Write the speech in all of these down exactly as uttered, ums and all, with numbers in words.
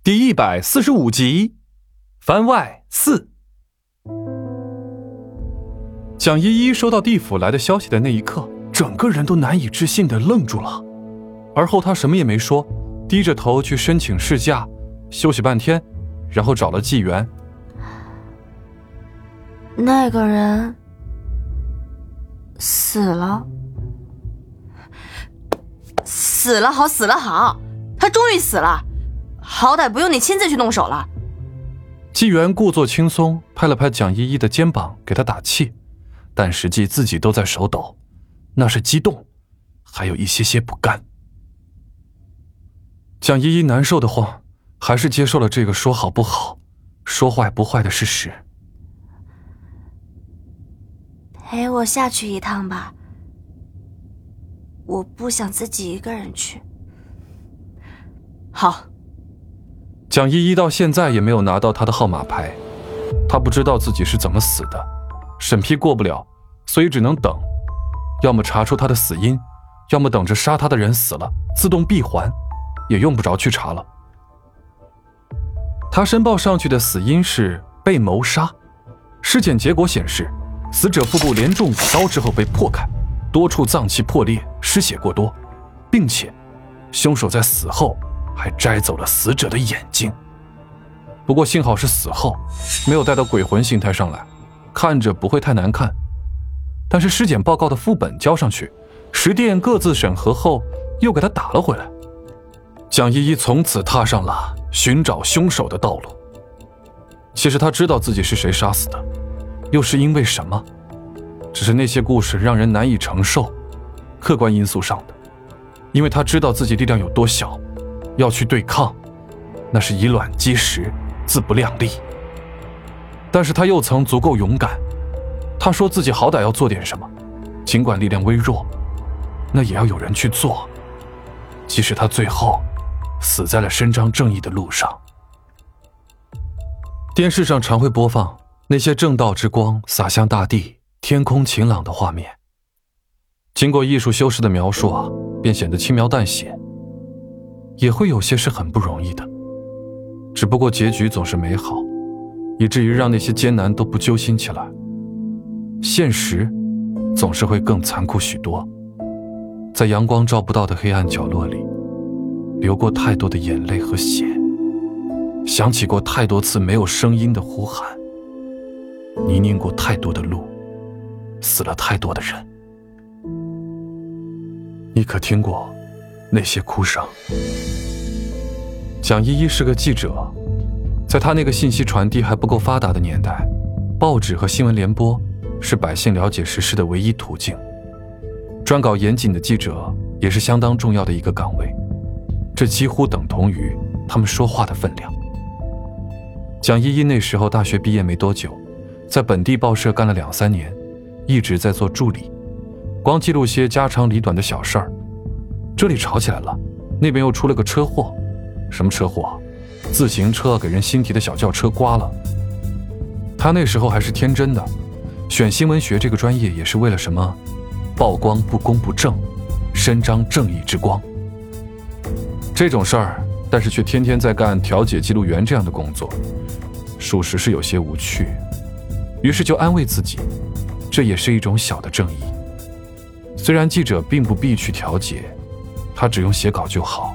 第一百四十五集，番外四。蒋依依收到地府来的消息的那一刻，整个人都难以置信地愣住了。而后她什么也没说，低着头去申请事假，休息半天，然后找了纪元。 那个人死了，死了好，死了好，他终于死了，好歹不用你亲自去动手了。 纪元故作轻松，拍了拍蒋依依的肩膀，给她打气，但实际自己都在手抖，那是激动，还有一些些不甘。蒋依依难受的慌，还是接受了这个说好不好，说坏不坏的事实。 陪我下去一趟吧，我不想自己一个人去。好。 蒋依依到现在也没有拿到他的号码牌，她不知道自己是怎么死的，审批过不了，所以只能等，要么查出他的死因，要么等着杀他的人死了自动闭环，也用不着去查了。他申报上去的死因是被谋杀，尸检结果显示死者腹部连中五刀之后被破开，多处脏器破裂，失血过多，并且凶手在死后还摘走了死者的眼睛。不过幸好是死后，没有带到鬼魂形态上来，看着不会太难看。但是尸检报告的副本交上去，十店各自审核后又给他打了回来。蒋依依从此踏上了寻找凶手的道路。其实他知道自己是谁杀死的，又是因为什么，只是那些故事让人难以承受，客观因素上的。因为他知道自己力量有多小，要去对抗，那是以卵击石，自不量力。但是他又曾足够勇敢，他说自己好歹要做点什么，尽管力量微弱，那也要有人去做，即使他最后死在了伸张正义的路上。电视上常会播放那些正道之光洒向大地，天空晴朗的画面，经过艺术修饰的描述啊，便显得轻描淡写。也会有些是很不容易的，只不过结局总是美好，以至于让那些艰难都不揪心起来。现实总是会更残酷许多，在阳光照不到的黑暗角落里，流过太多的眼泪和血，想起过太多次没有声音的呼喊，泥泞过太多的路，死了太多的人。你可听过那些哭声？蒋依依是个记者，在她那个信息传递还不够发达的年代，报纸和新闻联播是百姓了解时事的唯一途径。专稿严谨的记者也是相当重要的一个岗位，这几乎等同于他们说话的分量。蒋依依那时候大学毕业没多久，在本地报社干了两三年，一直在做助理，光记录些家长里短的小事儿。这里吵起来了，那边又出了个车祸。什么车祸？自行车给人新提的小轿车刮了。他那时候还是天真的，选新闻学这个专业也是为了什么？曝光不公不正，伸张正义之光。这种事儿，但是却天天在干调解记录员这样的工作，属实是有些无趣。于是就安慰自己，这也是一种小的正义。虽然记者并不必去调解，他只用写稿就好。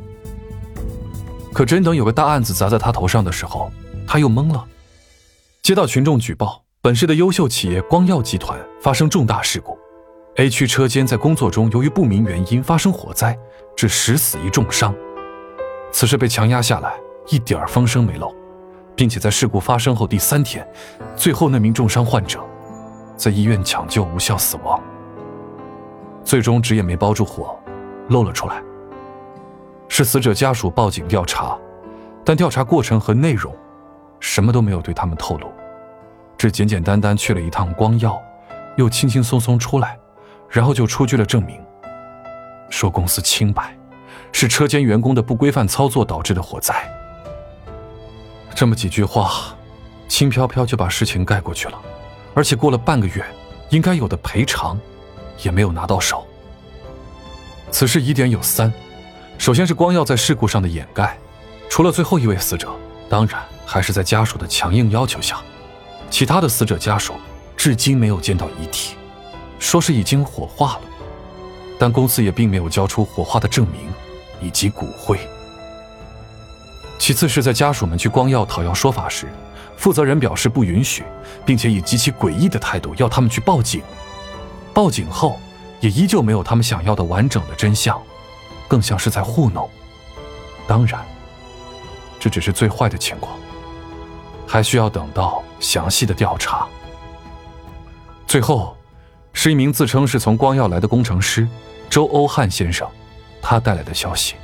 可真等有个大案子砸在他头上的时候，他又懵了。接到群众举报，本市的优秀企业光耀集团发生重大事故， A 区车间在工作中由于不明原因发生火灾，致十死一重伤。此事被强压下来，一点风声没漏，并且在事故发生后第三天，最后那名重伤患者在医院抢救无效死亡。最终纸也没包住火，漏了出来。是死者家属报警调查，但调查过程和内容什么都没有对他们透露，只简简单单去了一趟光耀，又轻轻松松出来，然后就出具了证明，说公司清白，是车间员工的不规范操作导致的火灾。这么几句话，轻飘飘就把事情盖过去了，而且过了半个月，应该有的赔偿也没有拿到手。此事疑点有三，首先是光耀在事故上的掩盖， 除了最后一位死者，当然还是在家属的强硬要求下，其他的死者家属至今没有见到遗体，说是已经火化了，但公司也并没有交出火化的证明以及骨灰。其次是在家属们去光耀讨要说法时，负责人表示不允许，并且以极其诡异的态度要他们去报警。报警后也依旧没有他们想要的完整的真相，更像是在糊弄。当然这只是最坏的情况，还需要等到详细的调查。最后是一名自称是从光耀来的工程师周欧汉先生，他带来的消息。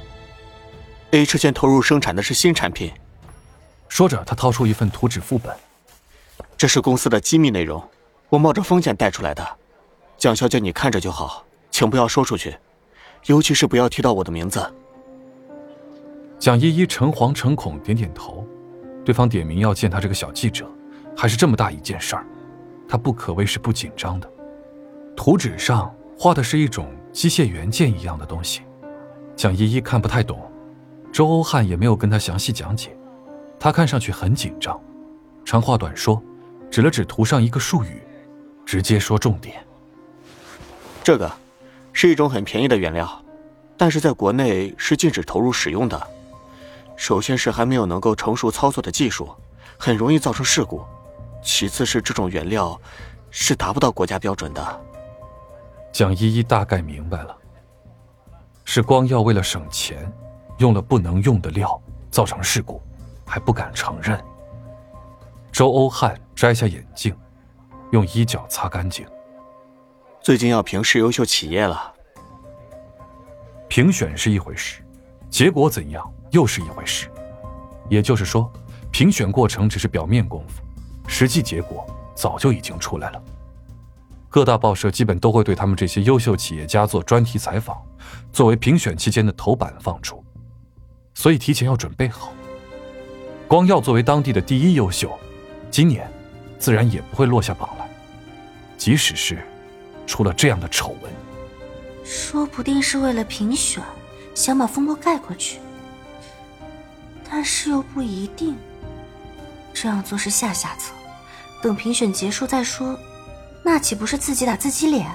H 线投入生产的是新产品。 说着他掏出一份图纸副本， 这是公司的机密内容，我冒着风险带出来的，蒋小姐你看着就好，请不要说出去，尤其是不要提到我的名字。 蒋依依诚惶诚恐点点头，对方点名要见他这个小记者，还是这么大一件事儿，他不可谓是不紧张的。图纸上画的是一种机械元件一样的东西，蒋依依看不太懂，周欧汉也没有跟他详细讲解，他看上去很紧张，长话短说，指了指图上一个术语，直接说重点。 这个是一种很便宜的原料，但是在国内是禁止投入使用的。首先是还没有能够成熟操作的技术，很容易造成事故。其次是这种原料是达不到国家标准的。 蒋依依大概明白了，是光耀为了省钱，用了不能用的料，造成事故，还不敢承认。周欧汉摘下眼镜，用衣角擦干净。 最近要评市优秀企业了。 评选是一回事，结果怎样又是一回事。也就是说，评选过程只是表面功夫，实际结果早就已经出来了。各大报社基本都会对他们这些优秀企业家做专题采访，作为评选期间的头版放出，所以提前要准备好。光耀作为当地的第一优秀，今年自然也不会落下榜来，即使是出了这样的丑闻。 说不定是为了评选，想把风波盖过去，但是又不一定。这样做是下下策，等评选结束再说，那岂不是自己打自己脸？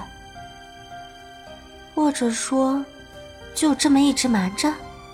或者说，就这么一直瞒着？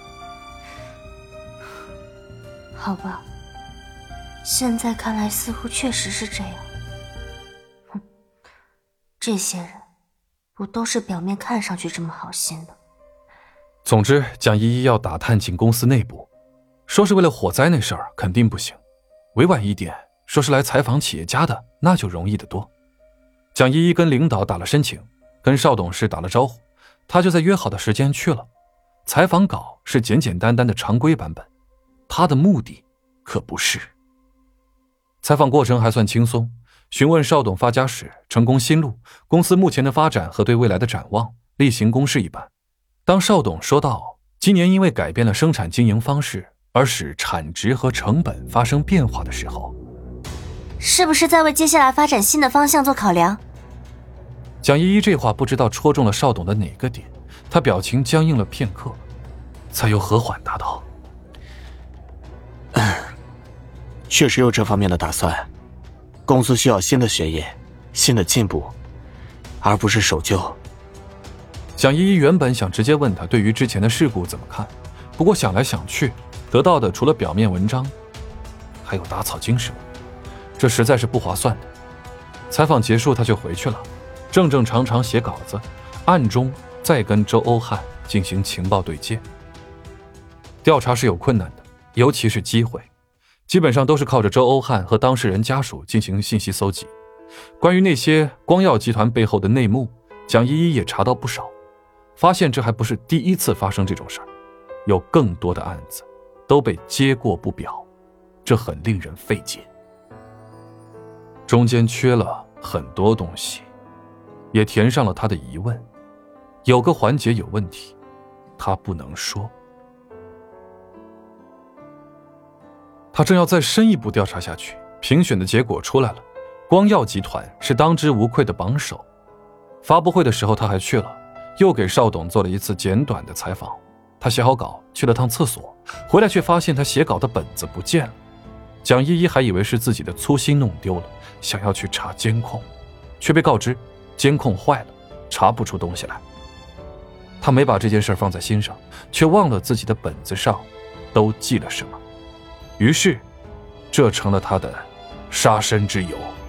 好吧，现在看来似乎确实是这样。哼，这些人不都是表面看上去这么好心的？ 总之，蒋依依要打探进公司内部，说是为了火灾那事儿肯定不行，委婉一点说是来采访企业家的，那就容易得多。蒋依依跟领导打了申请，跟邵董事打了招呼，他就在约好的时间去了。采访稿是简简单单的常规版本，他的目的可不是。采访过程还算轻松，询问邵董发家史、成功心路、公司目前的发展和对未来的展望，例行公事一般。当邵董说到今年因为改变了生产经营方式而使产值和成本发生变化的时候， 是不是在为接下来发展新的方向做考量？ 蒋依依这话不知道戳中了邵董的哪个点，他表情僵硬了片刻，才又和缓答道： 确实有这方面的打算，公司需要新的血液，新的进步，而不是守旧。 蒋依依原本想直接问他对于之前的事故怎么看，不过想来想去，得到的除了表面文章，还有打草惊蛇，这实在是不划算的。采访结束他就回去了，正正常常写稿子，暗中再跟周欧汉进行情报对接。调查是有困难的，尤其是机会，基本上都是靠着周欧汉和当事人家属进行信息搜集。关于那些光耀集团背后的内幕，蒋依依也查到不少，发现这还不是第一次发生这种事儿，有更多的案子都被接过不表，这很令人费解。中间缺了很多东西，也填上了他的疑问，有个环节有问题，他不能说。他正要再深一步调查下去，评选的结果出来了，光耀集团是当之无愧的榜首。发布会的时候他还去了，又给邵董做了一次简短的采访， 他写好稿去了趟厕所，回来却发现他写稿的本子不见了。蒋依依还以为是自己的粗心弄丢了，想要去查监控，却被告知监控坏了，查不出东西来。他没把这件事放在心上，却忘了自己的本子上都记了什么，于是这成了他的杀身之由。